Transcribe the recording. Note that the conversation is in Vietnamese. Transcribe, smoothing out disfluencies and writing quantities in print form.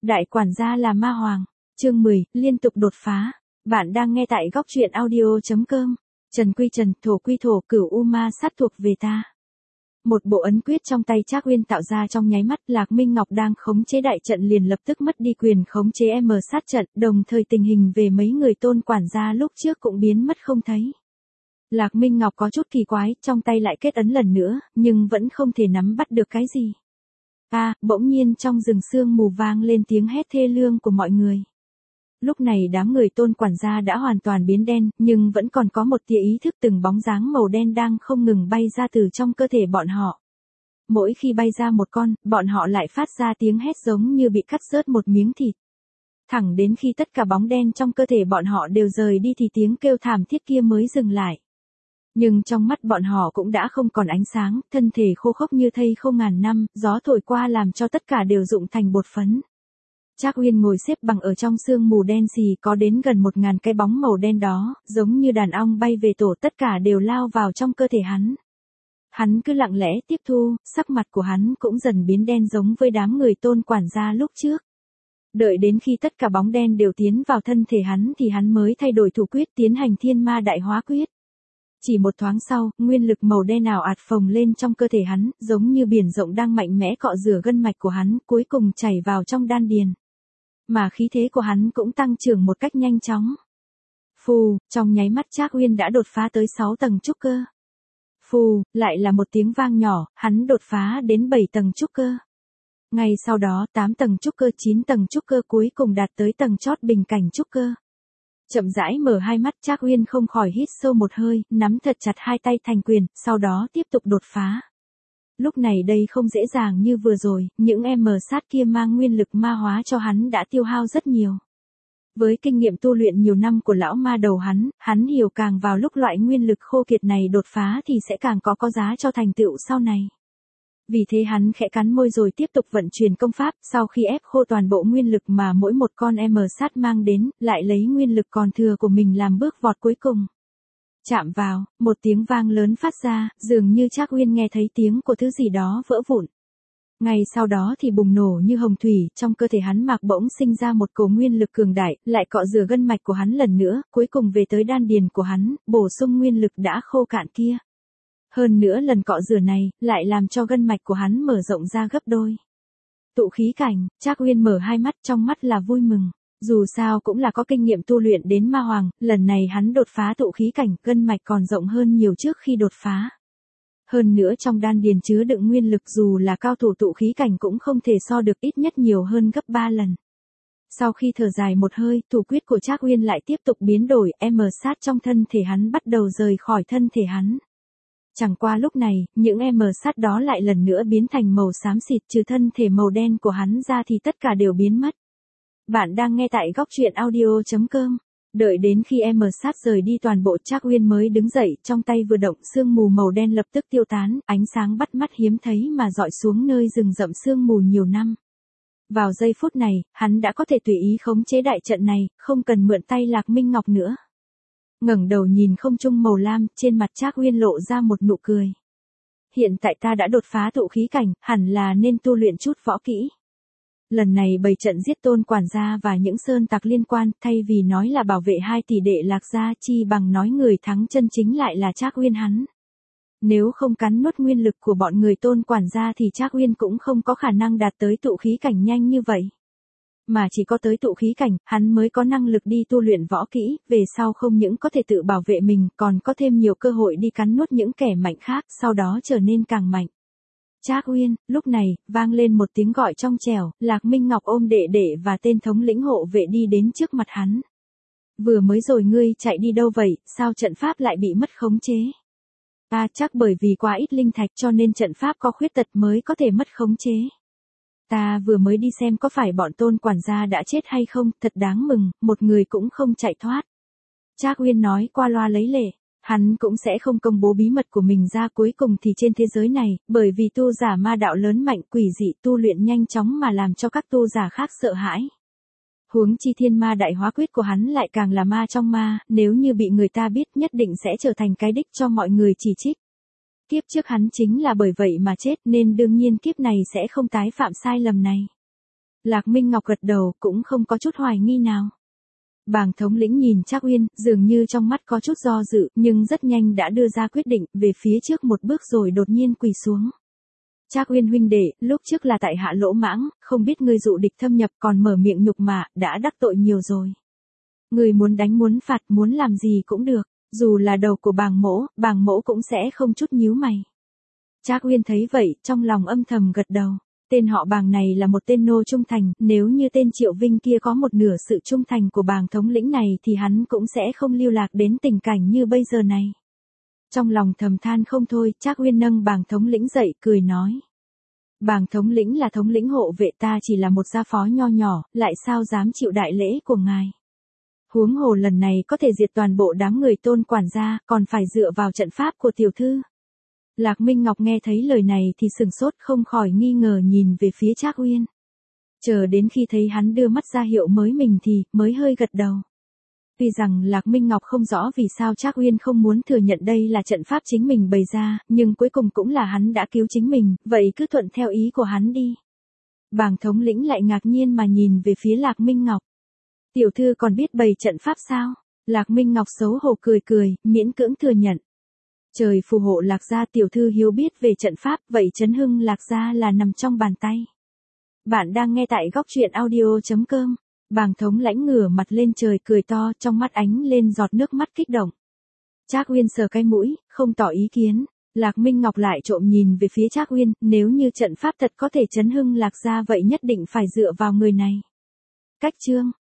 Đại quản gia là ma hoàng. Chương 10, liên tục đột phá. Bạn đang nghe tại góc truyện audio.com. Trần quy trần, thổ quy thổ, cửu u ma sát thuộc về ta. Một bộ ấn quyết trong tay Trác Uyên tạo ra trong nháy mắt. Lạc Minh Ngọc đang khống chế đại trận liền lập tức mất đi quyền khống chế sát trận, đồng thời tình hình về mấy người tôn quản gia lúc trước cũng biến mất không thấy. Lạc Minh Ngọc có chút kỳ quái, trong tay lại kết ấn lần nữa, nhưng vẫn không thể nắm bắt được cái gì. Bỗng nhiên trong rừng sương mù vang lên tiếng hét thê lương của mọi người. Lúc này đám người tôn quản gia đã hoàn toàn biến đen, nhưng vẫn còn có một tia ý thức, từng bóng dáng màu đen đang không ngừng bay ra từ trong cơ thể bọn họ. Mỗi khi bay ra một con, bọn họ lại phát ra tiếng hét giống như bị cắt rớt một miếng thịt. Thẳng đến khi tất cả bóng đen trong cơ thể bọn họ đều rời đi thì tiếng kêu thảm thiết kia mới dừng lại. Nhưng trong mắt bọn họ cũng đã không còn ánh sáng, thân thể khô khốc như thây khô ngàn năm, gió thổi qua làm cho tất cả đều rụng thành bột phấn. Trác Uyên ngồi xếp bằng ở trong sương mù đen xì, có đến gần 1000 cái bóng màu đen đó, giống như đàn ong bay về tổ, tất cả đều lao vào trong cơ thể hắn. Hắn cứ lặng lẽ tiếp thu, sắc mặt của hắn cũng dần biến đen giống với đám người tôn quản gia lúc trước. Đợi đến khi tất cả bóng đen đều tiến vào thân thể hắn thì hắn mới thay đổi thủ quyết, tiến hành thiên ma đại hóa quyết. Chỉ một thoáng sau, nguyên lực màu đen ào ạt phồng lên trong cơ thể hắn, giống như biển rộng đang mạnh mẽ cọ rửa gân mạch của hắn, cuối cùng chảy vào trong đan điền. Mà khí thế của hắn cũng tăng trưởng một cách nhanh chóng. Phù, trong nháy mắt Trác Uyên đã đột phá tới 6 tầng trúc cơ. Phù, lại là một tiếng vang nhỏ, hắn đột phá đến 7 tầng trúc cơ. Ngay sau đó 8 tầng trúc cơ, 9 tầng trúc cơ, cuối cùng đạt tới tầng chót bình cảnh trúc cơ. Chậm rãi mở hai mắt, Trác Uyên không khỏi hít sâu một hơi, nắm thật chặt hai tay thành quyền, sau đó tiếp tục đột phá. Lúc này đây không dễ dàng như vừa rồi, những sát kia mang nguyên lực ma hóa cho hắn đã tiêu hao rất nhiều. Với kinh nghiệm tu luyện nhiều năm của lão ma đầu hắn hiểu càng vào lúc loại nguyên lực khô kiệt này đột phá thì sẽ càng có giá cho thành tựu sau này. Vì thế hắn khẽ cắn môi rồi tiếp tục vận chuyển công pháp, sau khi ép khô toàn bộ nguyên lực mà mỗi một con sát mang đến, lại lấy nguyên lực còn thừa của mình làm bước vọt cuối cùng. Chạm vào, một tiếng vang lớn phát ra, dường như Trác Uyên nghe thấy tiếng của thứ gì đó vỡ vụn. Ngay sau đó thì bùng nổ như hồng thủy, trong cơ thể hắn mạc bỗng sinh ra một cỗ nguyên lực cường đại, lại cọ rửa gân mạch của hắn lần nữa, cuối cùng về tới đan điền của hắn, bổ sung nguyên lực đã khô cạn kia. Hơn nữa lần cọ rửa này, lại làm cho gân mạch của hắn mở rộng ra gấp đôi. Tụ khí cảnh, Trác Uyên mở hai mắt, trong mắt là vui mừng. Dù sao cũng là có kinh nghiệm tu luyện đến ma hoàng, lần này hắn đột phá tụ khí cảnh, gân mạch còn rộng hơn nhiều trước khi đột phá. Hơn nữa trong đan điền chứa đựng nguyên lực, dù là cao thủ tụ khí cảnh cũng không thể so được, ít nhất nhiều hơn gấp 3 lần. Sau khi thở dài một hơi, thủ quyết của Trác Uyên lại tiếp tục biến đổi, sát trong thân thể hắn bắt đầu rời khỏi thân thể hắn. Chẳng qua lúc này, những sát đó lại lần nữa biến thành màu xám xịt, trừ thân thể màu đen của hắn ra thì tất cả đều biến mất. Bạn đang nghe tại góc truyện audio.com. Đợi đến khi sát rời đi toàn bộ, Trác Uyên mới đứng dậy, trong tay vừa động, sương mù màu đen lập tức tiêu tán, ánh sáng bắt mắt hiếm thấy mà dọi xuống nơi rừng rậm sương mù nhiều năm. Vào giây phút này, hắn đã có thể tùy ý khống chế đại trận này, không cần mượn tay Lạc Minh Ngọc nữa. Ngẩng đầu nhìn không trung màu lam, trên mặt Trác Uyên lộ ra một nụ cười. Hiện tại ta đã đột phá tụ khí cảnh, hẳn là nên tu luyện chút võ kỹ. Lần này bày trận giết tôn quản gia và những sơn tặc liên quan, thay vì nói là bảo vệ 2 tỷ đệ Lạc gia, chi bằng nói người thắng chân chính lại là Trác Uyên hắn. Nếu không cắn nuốt nguyên lực của bọn người tôn quản gia thì Trác Uyên cũng không có khả năng đạt tới tụ khí cảnh nhanh như vậy. Mà chỉ có tới tụ khí cảnh, hắn mới có năng lực đi tu luyện võ kỹ, về sau không những có thể tự bảo vệ mình, còn có thêm nhiều cơ hội đi cắn nuốt những kẻ mạnh khác, sau đó trở nên càng mạnh. Trác Uyên, lúc này, vang lên một tiếng gọi trong trẻo, Lạc Minh Ngọc ôm đệ đệ và tên thống lĩnh hộ vệ đi đến trước mặt hắn. Vừa mới rồi ngươi chạy đi đâu vậy, sao trận pháp lại bị mất khống chế? Chắc bởi vì quá ít linh thạch cho nên trận pháp có khuyết tật mới có thể mất khống chế. Ta vừa mới đi xem có phải bọn tôn quản gia đã chết hay không, thật đáng mừng, một người cũng không chạy thoát. Trác Uyên nói qua loa lấy lệ. Hắn cũng sẽ không công bố bí mật của mình ra, cuối cùng thì trên thế giới này, bởi vì tu giả ma đạo lớn mạnh quỷ dị tu luyện nhanh chóng mà làm cho các tu giả khác sợ hãi. Huống chi thiên ma đại hóa quyết của hắn lại càng là ma trong ma, nếu như bị người ta biết nhất định sẽ trở thành cái đích cho mọi người chỉ trích. Kiếp trước hắn chính là bởi vậy mà chết nên đương nhiên kiếp này sẽ không tái phạm sai lầm này. Lạc Minh Ngọc gật đầu cũng không có chút hoài nghi nào. Bàng thống lĩnh nhìn Trác Uyên, dường như trong mắt có chút do dự, nhưng rất nhanh đã đưa ra quyết định, về phía trước một bước rồi đột nhiên quỳ xuống. Trác Uyên huynh đệ, lúc trước là tại hạ lỗ mãng, không biết ngươi dụ địch thâm nhập còn mở miệng nhục mạ, đã đắc tội nhiều rồi. Ngươi muốn đánh muốn phạt muốn làm gì cũng được, dù là đầu của bàng mỗ cũng sẽ không chút nhíu mày. Trác Uyên thấy vậy, trong lòng âm thầm gật đầu. Tên họ Bàng này là một tên nô trung thành, nếu như tên Triệu Vinh kia có một nửa sự trung thành của Bàng thống lĩnh này thì hắn cũng sẽ không lưu lạc đến tình cảnh như bây giờ này. Trong lòng thầm than không thôi, Trác Uyên nâng Bàng thống lĩnh dậy, cười nói. Bàng thống lĩnh là thống lĩnh hộ vệ, ta chỉ là một gia phó nho nhỏ, lại sao dám chịu đại lễ của ngài. Huống hồ lần này có thể diệt toàn bộ đám người Tôn quản gia, còn phải dựa vào trận pháp của tiểu thư. Lạc Minh Ngọc nghe thấy lời này thì sửng sốt, không khỏi nghi ngờ nhìn về phía Trác Uyên. Chờ đến khi thấy hắn đưa mắt ra hiệu mình thì mới hơi gật đầu. Tuy rằng Lạc Minh Ngọc không rõ vì sao Trác Uyên không muốn thừa nhận đây là trận pháp chính mình bày ra, nhưng cuối cùng cũng là hắn đã cứu chính mình, vậy cứ thuận theo ý của hắn đi. Bàng thống lĩnh lại ngạc nhiên mà nhìn về phía Lạc Minh Ngọc. Tiểu thư còn biết bày trận pháp sao? Lạc Minh Ngọc xấu hổ cười, miễn cưỡng thừa nhận. Trời phù hộ Lạc gia tiểu thư hiếu biết về trận pháp, vậy chấn hưng Lạc gia là nằm trong bàn tay. Bạn đang nghe tại góc truyện audio.com. Bàng thống lãnh ngửa mặt lên trời cười to, trong mắt ánh lên giọt nước mắt kích động. Trác Uyên sờ cái mũi, không tỏ ý kiến. Lạc Minh Ngọc lại trộm nhìn về phía Trác Uyên, nếu như trận pháp thật có thể chấn hưng Lạc gia vậy nhất định phải dựa vào người này. Cách chương